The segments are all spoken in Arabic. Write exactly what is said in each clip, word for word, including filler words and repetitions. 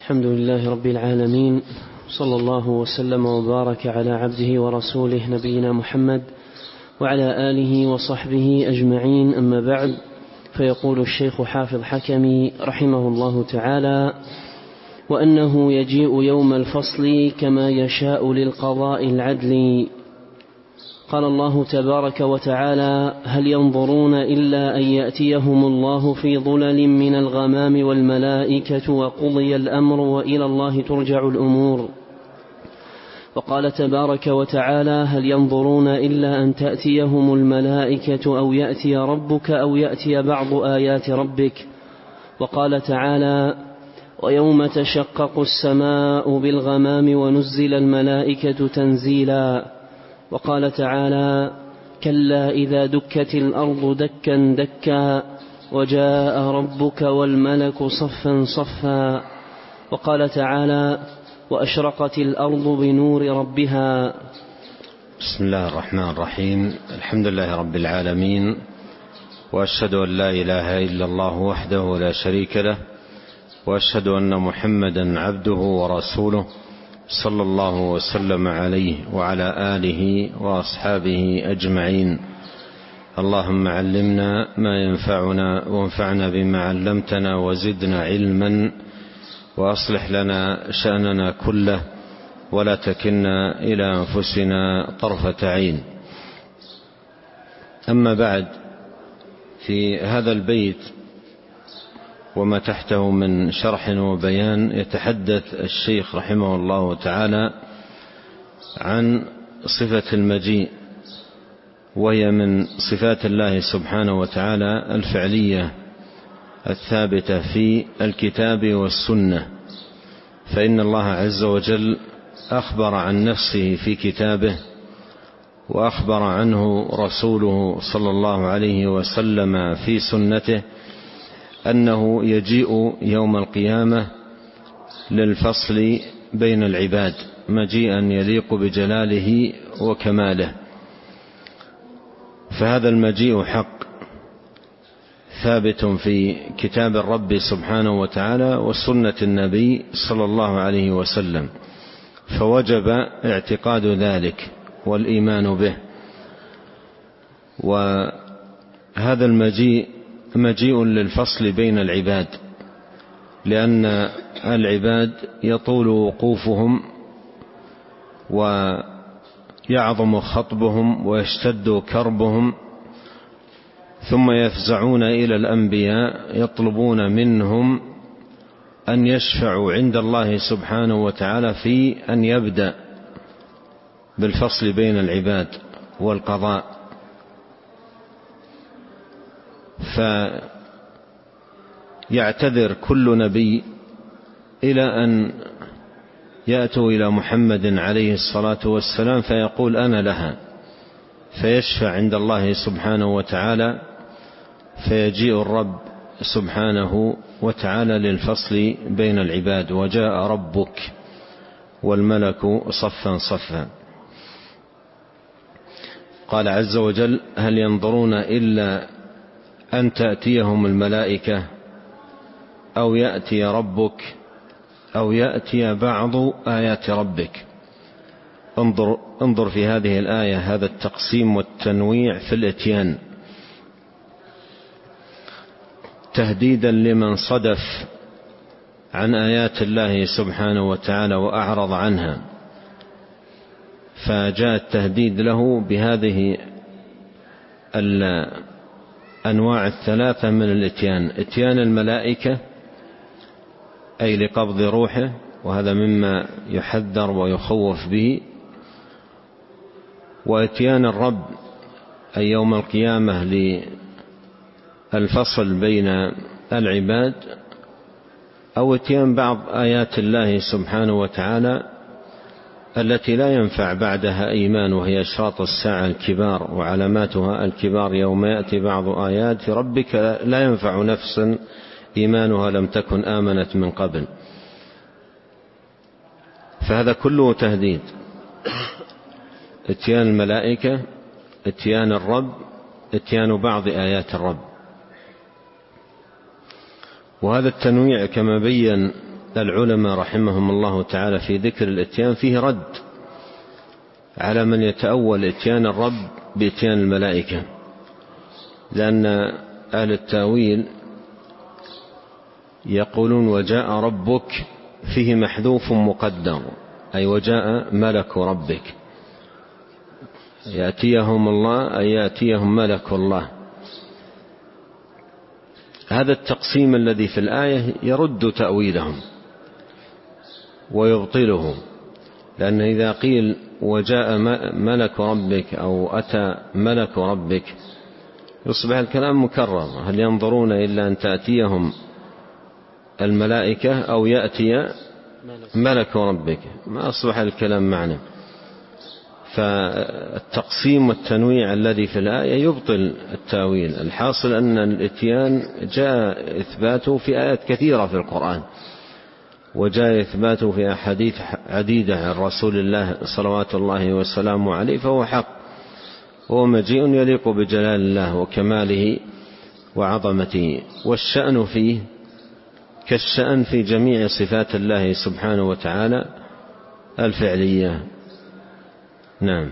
الحمد لله رب العالمين، صلى الله وسلم وبارك على عبده ورسوله نبينا محمد وعلى آله وصحبه أجمعين، أما بعد. فيقول الشيخ حافظ حكمي رحمه الله تعالى: وأنه يجيء يوم الفصل كما يشاء للقضاء العدل. قال الله تبارك وتعالى: هل ينظرون إلا أن يأتيهم الله في ظلل من الغمام والملائكة وقضي الأمر وإلى الله ترجع الأمور. وقال تبارك وتعالى: هل ينظرون إلا أن تأتيهم الملائكة أو يأتي ربك أو يأتي بعض آيات ربك. وقال تعالى: ويوم تشقق السماء بالغمام ونزل الملائكة تنزيلا. وقال تعالى: كلا إذا دكت الأرض دكا دكا وجاء ربك والملك صفا صفا. وقال تعالى: وأشرقت الأرض بنور ربها. بسم الله الرحمن الرحيم. الحمد لله رب العالمين، وأشهد أن لا إله إلا الله وحده لا شريك له، وأشهد أن محمدا عبده ورسوله صلى الله وسلم عليه وعلى آله وأصحابه أجمعين. اللهم علمنا ما ينفعنا وانفعنا بما علمتنا وزدنا علما، وأصلح لنا شأننا كله ولا تكلنا إلى أنفسنا طرفة عين. أما بعد، في هذا البيت وما تحته من شرح وبيان يتحدث الشيخ رحمه الله تعالى عن صفة المجيء، وهي من صفات الله سبحانه وتعالى الفعلية الثابتة في الكتاب والسنة. فإن الله عز وجل أخبر عن نفسه في كتابه، وأخبر عنه رسوله صلى الله عليه وسلم في سنته أنه يجيء يوم القيامة للفصل بين العباد مجيئا يليق بجلاله وكماله. فهذا المجيء حق ثابت في كتاب الرب سبحانه وتعالى وسنة النبي صلى الله عليه وسلم، فوجب اعتقاد ذلك والإيمان به. وهذا المجيء مجيء للفصل بين العباد، لأن العباد يطول وقوفهم ويعظم خطبهم ويشتد كربهم، ثم يفزعون إلى الأنبياء يطلبون منهم أن يشفعوا عند الله سبحانه وتعالى في أن يبدأ بالفصل بين العباد والقضاء. فيعتذر كل نبي إلى أن يأتوا إلى محمد عليه الصلاة والسلام فيقول أنا لها، فيشفع عند الله سبحانه وتعالى، فيجيء الرب سبحانه وتعالى للفصل بين العباد: وجاء ربك والملك صفا صفا. قال عز وجل: هل ينظرون إلا أن تأتيهم الملائكة أو يأتي ربك أو يأتي بعض آيات ربك. انظر, انظر في هذه الآية هذا التقسيم والتنويع في الإتيان، تهديدا لمن صدف عن آيات الله سبحانه وتعالى وأعرض عنها، فجاء التهديد له بهذه الأنواع الثلاثة من الإتيان: إتيان الملائكة أي لقبض روحه، وهذا مما يحذر ويخوف به، وإتيان الرب أي يوم القيامة للفصل بين العباد، أو إتيان بعض آيات الله سبحانه وتعالى التي لا ينفع بعدها إيمان، وهي أشراط الساعة الكبار وعلاماتها الكبار: يوم يأتي بعض آيات ربك لا ينفع نفسا إيمانها لم تكن آمنت من قبل. فهذا كله تهديد: إتيان الملائكة، إتيان الرب، إتيان بعض آيات الرب. وهذا التنويع كما بين العلماء رحمهم الله تعالى في ذكر الإتيان فيه رد على من يتأول إتيان الرب بإتيان الملائكة، لأن أهل التأويل يقولون وجاء ربك فيه محذوف مقدر، أي وجاء ملك ربك، يأتيهم الله أي يأتيهم ملك الله. هذا التقسيم الذي في الآية يرد تأويلهم ويبطله، لأن إذا قيل وجاء ملك ربك أو أتى ملك ربك يصبح الكلام مكرر، هل ينظرون إلا أن تأتيهم الملائكة أو يأتي ملك ربك، ما أصبح الكلام معنى. فالتقسيم والتنويع الذي في الآية يبطل التأويل. الحاصل أن الإتيان جاء إثباته في آيات كثيرة في القرآن، وجاء إثباته في أحاديث عديدة عن رسول الله صلوات الله وسلامه عليه، فهو حق، هو مجيء يليق بجلال الله وكماله وعظمته، والشأن فيه كالشأن في جميع صفات الله سبحانه وتعالى الفعلية. نعم.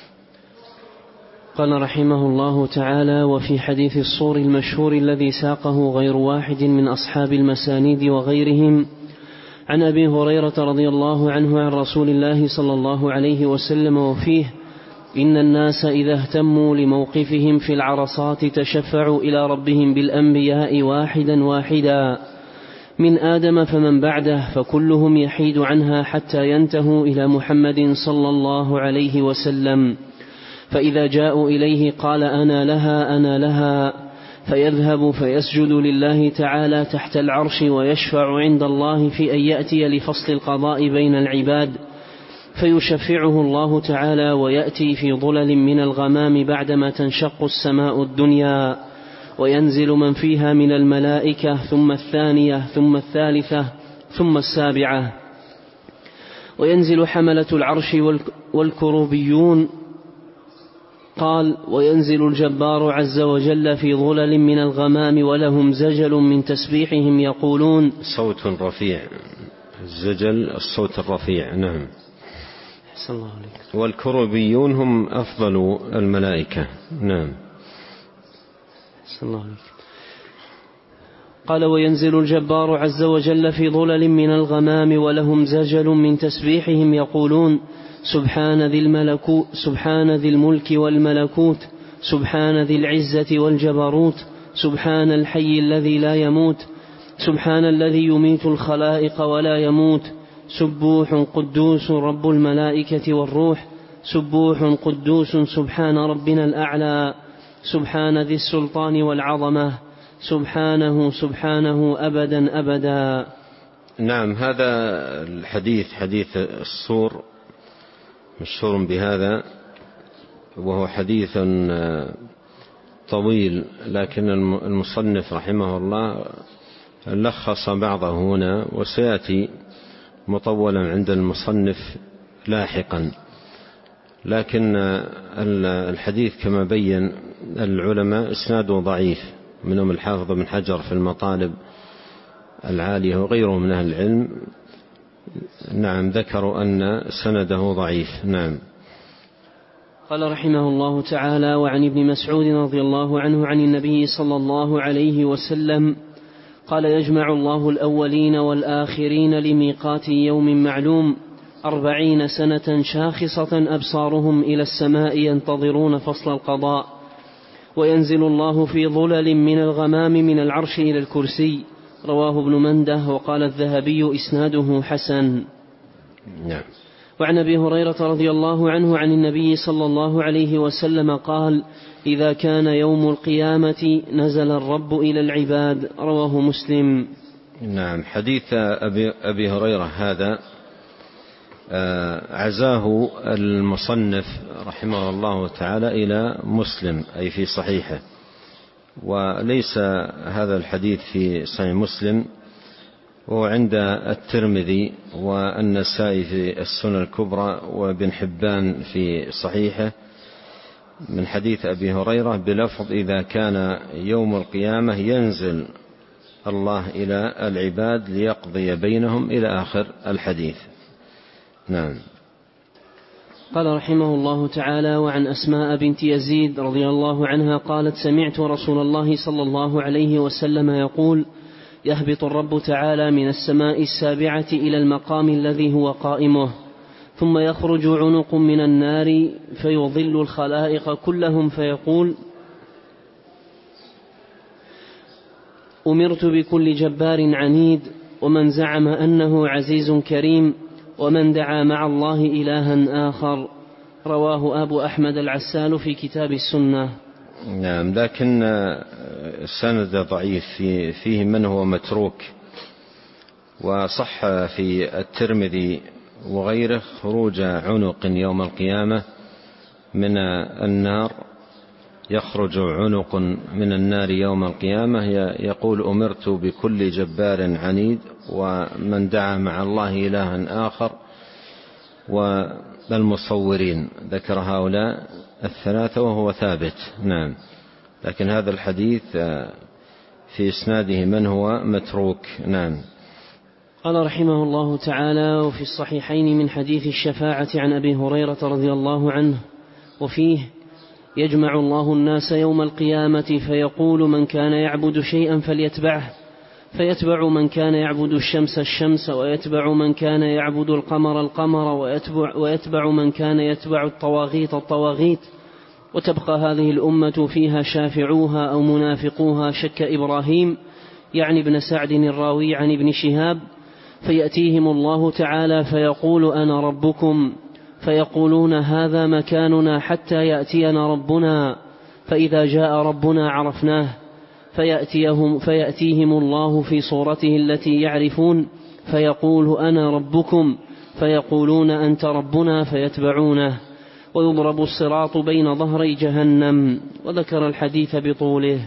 قال رحمه الله تعالى: وفي حديث الصور المشهور الذي ساقه غير واحد من أصحاب المسانيد وغيرهم عن أبي هريرة رضي الله عنه عن رسول الله صلى الله عليه وسلم، وفيه: إن الناس إذا اهتموا لموقفهم في العرصات تشفعوا إلى ربهم بالأنبياء واحدا واحدا من آدم فمن بعده، فكلهم يحيد عنها حتى ينتهوا إلى محمد صلى الله عليه وسلم، فإذا جاءوا إليه قال: أنا لها أنا لها، فيذهب فيسجد لله تعالى تحت العرش ويشفع عند الله في أن يأتي لفصل القضاء بين العباد، فيشفعه الله تعالى ويأتي في ظلل من الغمام بعدما تنشق السماء الدنيا، وينزل من فيها من الملائكة، ثم الثانية ثم الثالثة ثم السابعة، وينزل حملة العرش والكروبيون. قال: وينزل الجبار عز وجل في ظلل من الغمام ولهم زجل من تسبيحهم يقولون، صوت رفيع، الزجل الصوت الرفيع. نعم. أحسن الله عليك. والكروبيون هم أفضل الملائكة. نعم. أحسن الله عليك. قال: وينزل الجبار عز وجل في ظلل من الغمام ولهم زجل من تسبيحهم يقولون: سبحان ذي الملكوت، سبحان ذي الملك والملكوت، سبحان ذي العزة والجبروت، سبحان الحي الذي لا يموت، سبحان الذي يميت الخلائق ولا يموت، سبوح قدوس رب الملائكة والروح، سبوح قدوس سبحان ربنا الأعلى، سبحان ذي السلطان والعظمة، سبحانه سبحانه أبدا أبدا. نعم. هذا الحديث حديث الصور مشهور بهذا، وهو حديث طويل، لكن المصنف رحمه الله لخص بعضه هنا، وسيأتي مطولا عند المصنف لاحقا. لكن الحديث كما بين العلماء اسناده ضعيف، منهم الحافظ بن حجر في المطالب العالية وغيره من أهل العلم. نعم، ذكروا أن سنده ضعيف. نعم. قال رحمه الله تعالى: وعن ابن مسعود رضي الله عنه عن النبي صلى الله عليه وسلم قال: يجمع الله الأولين والآخرين لميقات يوم معلوم أربعين سنة شاخصة أبصارهم إلى السماء ينتظرون فصل القضاء، وينزل الله في ظلل من الغمام من العرش إلى الكرسي. رواه ابن منده. وقال الذهبي إسناده حسن. نعم. وعن أبي هريرة رضي الله عنه عن النبي صلى الله عليه وسلم قال: إذا كان يوم القيامة نزل الرب إلى العباد. رواه مسلم. نعم. حديث أبي, أبي هريرة هذا عزاه المصنف رحمه الله تعالى إلى مسلم، أي في صحيحه، وليس هذا الحديث في صحيح مسلم، وعند الترمذي والنسائي في السنن الكبرى وابن حبان في صحيحه من حديث أبي هريرة بلفظ: إذا كان يوم القيامة ينزل الله إلى العباد ليقضي بينهم إلى آخر الحديث. نعم. قال رحمه الله تعالى: وعن أسماء بنت يزيد رضي الله عنها قالت: سمعت رسول الله صلى الله عليه وسلم يقول: يهبط الرب تعالى من السماء السابعة إلى المقام الذي هو قائمه، ثم يخرج عنق من النار فيضل الخلائق كلهم فيقول: أمرت بكل جبار عنيد، ومن زعم أنه عزيز كريم، ومن دعا مع الله إلها آخر. رواه أبو أحمد العسال في كتاب السنة. نعم، لكن السند ضعيف، فيه من هو متروك، وصح في الترمذي وغيره خروج عنق يوم القيامة من النار، يخرج عنق من النار يوم القيامة يقول: أمرت بكل جبار عنيد، ومن دعا مع الله إلها آخر، والمصورين. ذكر هؤلاء الثلاثة وهو ثابت. نعم، لكن هذا الحديث في إسناده من هو متروك. نعم. قال رحمه الله تعالى: وفي الصحيحين من حديث الشفاعة عن أبي هريرة رضي الله عنه، وفيه: يجمع الله الناس يوم القيامة فيقول: من كان يعبد شيئا فليتبعه، فيتبع من كان يعبد الشمس الشمس، ويتبع من كان يعبد القمر القمر، ويتبع, ويتبع من كان يتبع الطواغيت الطواغيت، وتبقى هذه الأمة فيها شافعوها أو منافقوها شك إبراهيم، يعني ابن سعد الراوي عن ابن شهاب، فيأتيهم الله تعالى فيقول: أنا ربكم، فيقولون: هذا مكاننا حتى يأتينا ربنا، فإذا جاء ربنا عرفناه، فيأتيهم, فيأتيهم الله في صورته التي يعرفون، فيقول: أنا ربكم، فيقولون: أنت ربنا، فيتبعونه، ويضرب الصراط بين ظهري جهنم. وذكر الحديث بطوله.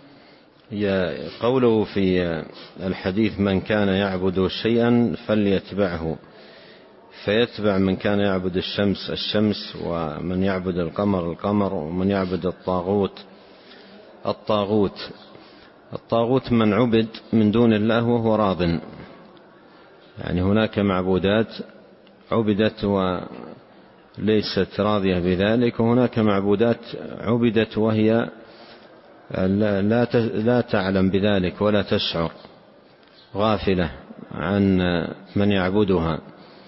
قوله في الحديث: من كان يعبد شيئا فليتبعه، فيتبع من كان يعبد الشمس الشمس، ومن يعبد القمر القمر، ومن يعبد الطاغوت الطاغوت. الطاغوت من عبد من دون الله وهو راض، يعني هناك معبودات عبدت وليست راضية بذلك، وهناك معبودات عبدت وهي لا تعلم بذلك ولا تشعر، غافلة عن من يعبدها.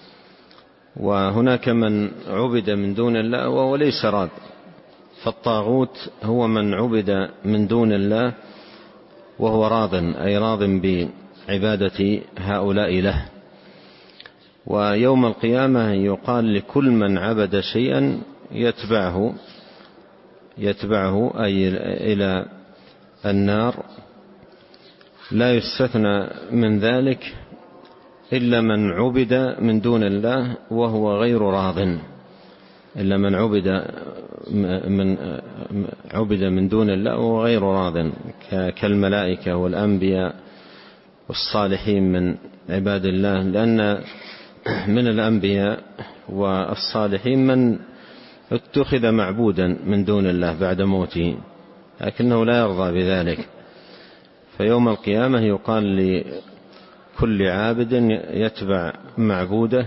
وهناك من عبد من دون الله وهو ليس راض، فالطاغوت هو من عبد من دون الله وهو راض، أي راض بعبادة هؤلاء له. ويوم القيامة يقال لكل من عبد شيئا يتبعه يتبعه أي إلى النار، لا يستثنى من ذلك إلا من عبد من دون الله وهو غير راض، إلا من عبد من عبد من دون الله وهو غير راض، كالملائكة والأنبياء والصالحين من عباد الله، لأن من الأنبياء والصالحين من اتخذ معبودا من دون الله بعد موته، لكنه لا يرضى بذلك. فيوم القيامة يقال لكل عابد يتبع معبوده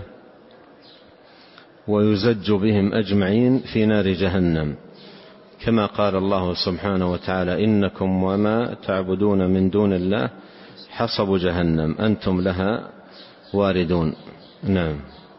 ويزج بهم أجمعين في نار جهنم، كما قال الله سبحانه وتعالى: إنكم وما تعبدون من دون الله حصب جهنم أنتم لها واردون. نعم.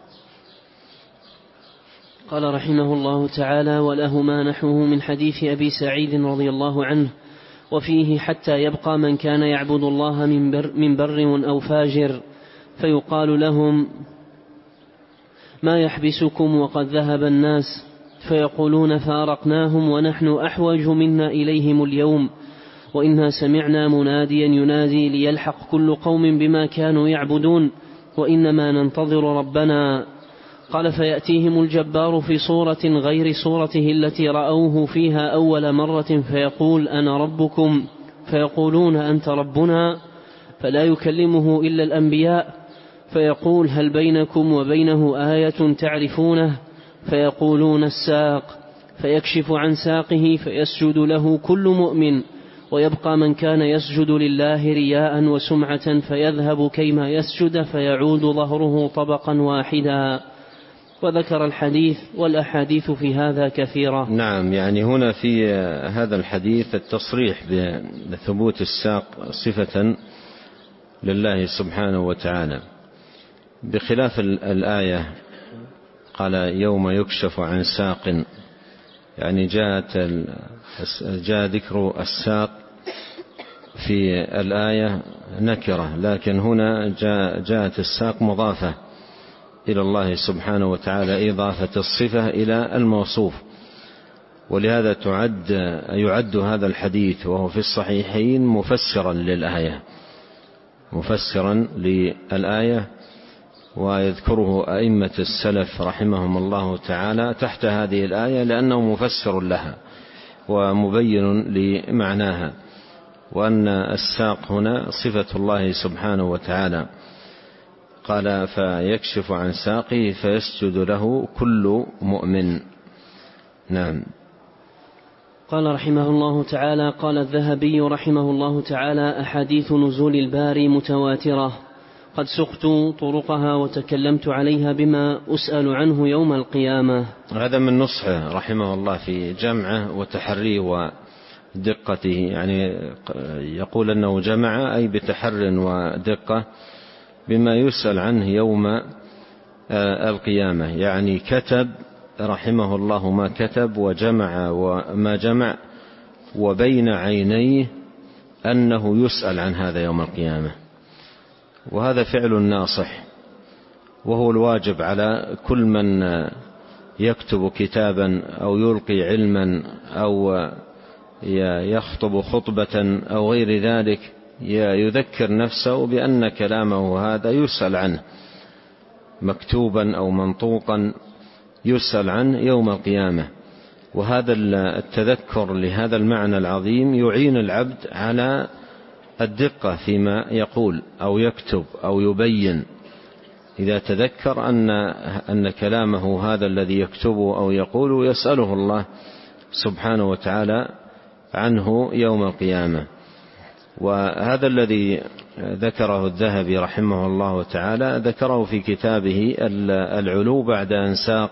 قال رحمه الله تعالى: وله ما نحوه من حديث أبي سعيد رضي الله عنه، وفيه: حتى يبقى من كان يعبد الله من بر, من بر أو فاجر، فيقال لهم: ما يحبسكم وقد ذهب الناس؟ فيقولون: فارقناهم ونحن أحوج منا إليهم اليوم، وإنا سمعنا مناديا ينادي ليلحق كل قوم بما كانوا يعبدون، وإنما ننتظر ربنا. قال: فيأتيهم الجبار في صورة غير صورته التي رأوه فيها أول مرة، فيقول: أنا ربكم، فيقولون: أنت ربنا، فلا يكلمه إلا الأنبياء، فيقول: هل بينكم وبينه آية تعرفونه؟ فيقولون: الساق، فيكشف عن ساقه فيسجد له كل مؤمن، ويبقى من كان يسجد لله رياء وسمعة فيذهب كيما يسجد فيعود ظهره طبقا واحدا. وذكر الحديث والأحاديث في هذا كثيرة. نعم، يعني هنا في هذا الحديث التصريح بثبوت الساق صفة لله سبحانه وتعالى، بخلاف الآية قال يوم يكشف عن ساق، يعني جاءت جاء ذكر الساق في الآية نكرة، لكن هنا جاء جاءت الساق مضافة إلى الله سبحانه وتعالى، إضافة الصفة إلى الموصوف. ولهذا تعد يعد هذا الحديث وهو في الصحيحين مفسرا للآية مفسرا للآية ويذكره أئمة السلف رحمهم الله تعالى تحت هذه الآية، لأنه مفسر لها ومبين لمعناها، وأن الساق هنا صفة الله سبحانه وتعالى. قال فيكشف عن ساقه فيسجد له كل مؤمن. نعم. قال رحمه الله تعالى: قال الذهبي رحمه الله تعالى: أحاديث نزول الباري متواترة، قد سقت طرقها وتكلمت عليها بما أسأل عنه يوم القيامة. هذا من نصحه رحمه الله في جمعه وتحريه ودقته، يعني يقول أنه جمع أي بتحر ودقة بما يسأل عنه يوم القيامة، يعني كتب رحمه الله ما كتب وجمع وما جمع، وبين عينيه أنه يسأل عن هذا يوم القيامة. وهذا فعل ناصح، وهو الواجب على كل من يكتب كتابا أو يلقي علما أو يخطب خطبة أو غير ذلك، يذكر نفسه بأن كلامه هذا يسأل عنه مكتوبا أو منطوقا، يسأل عنه يوم القيامة. وهذا التذكر لهذا المعنى العظيم يعين العبد على الدقة فيما يقول أو يكتب أو يبين، إذا تذكر أن أن كلامه هذا الذي يكتبه أو يقوله يسأله الله سبحانه وتعالى عنه يوم القيامة. وهذا الذي ذكره الذهبي رحمه الله تعالى ذكره في كتابه العلو بعد أن ساق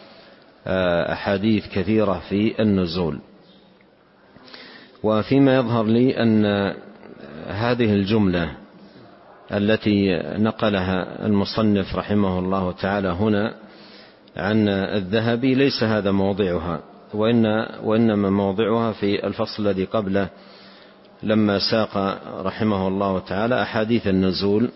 أحاديث كثيرة في النزول. وفيما يظهر لي أن هذه الجملة التي نقلها المصنف رحمه الله تعالى هنا عن الذهبي ليس هذا موضعها، وإن وإنما موضعها في الفصل الذي قبله لما ساق رحمه الله تعالى أحاديث النزول،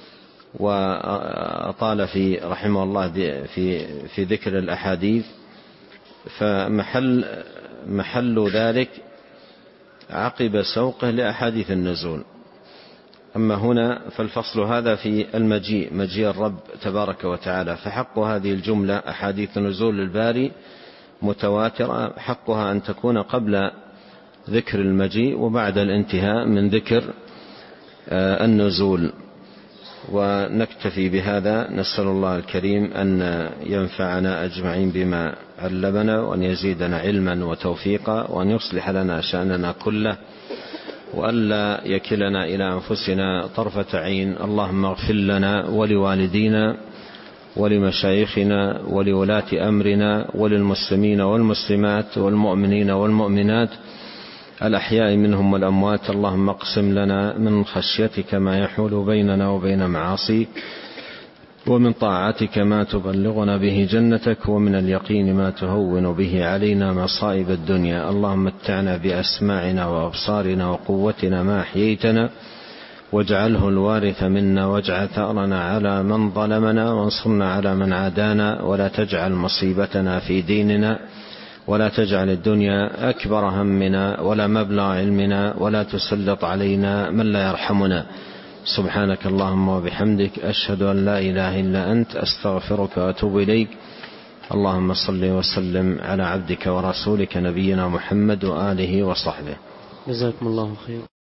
وأطال في رحمه الله في في ذكر الأحاديث، فمحل محل ذلك عقب سوقه لأحاديث النزول. أما هنا فالفصل هذا في المجيء، مجيء الرب تبارك وتعالى، فحق هذه الجملة أحاديث نزول الباري متواترة، حقها أن تكون قبل ذكر المجيء وبعد الانتهاء من ذكر النزول. ونكتفي بهذا، نسأل الله الكريم أن ينفعنا أجمعين بما علمنا، وأن يزيدنا علما وتوفيقا، وأن يصلح لنا شأننا كله، وألا يكلنا إلى أنفسنا طرفة عين. اللهم اغفر لنا ولوالدينا ولمشايخنا ولولاة أمرنا وللمسلمين والمسلمات والمؤمنين والمؤمنات الأحياء منهم والأموات. اللهم اقسم لنا من خشيتك ما يحول بيننا وبين معاصيك، ومن طاعتك ما تبلغنا به جنتك، ومن اليقين ما تهون به علينا مصائب الدنيا. اللهم متعنا بأسماعنا وأبصارنا وقوتنا ما أحييتنا، واجعله الوارث منا، واجعل ثأرنا على من ظلمنا، وانصرنا على من عادانا، ولا تجعل مصيبتنا في ديننا، ولا تجعل الدنيا أكبر همنا ولا مبلغ علمنا، ولا تسلط علينا من لا يرحمنا. سبحانك اللهم وبحمدك، أشهد أن لا إله إلا أنت، أستغفرك وأتوب إليك. اللهم صل وسلم على عبدك ورسولك نبينا محمد وآله وصحبه. جزاكم الله خير.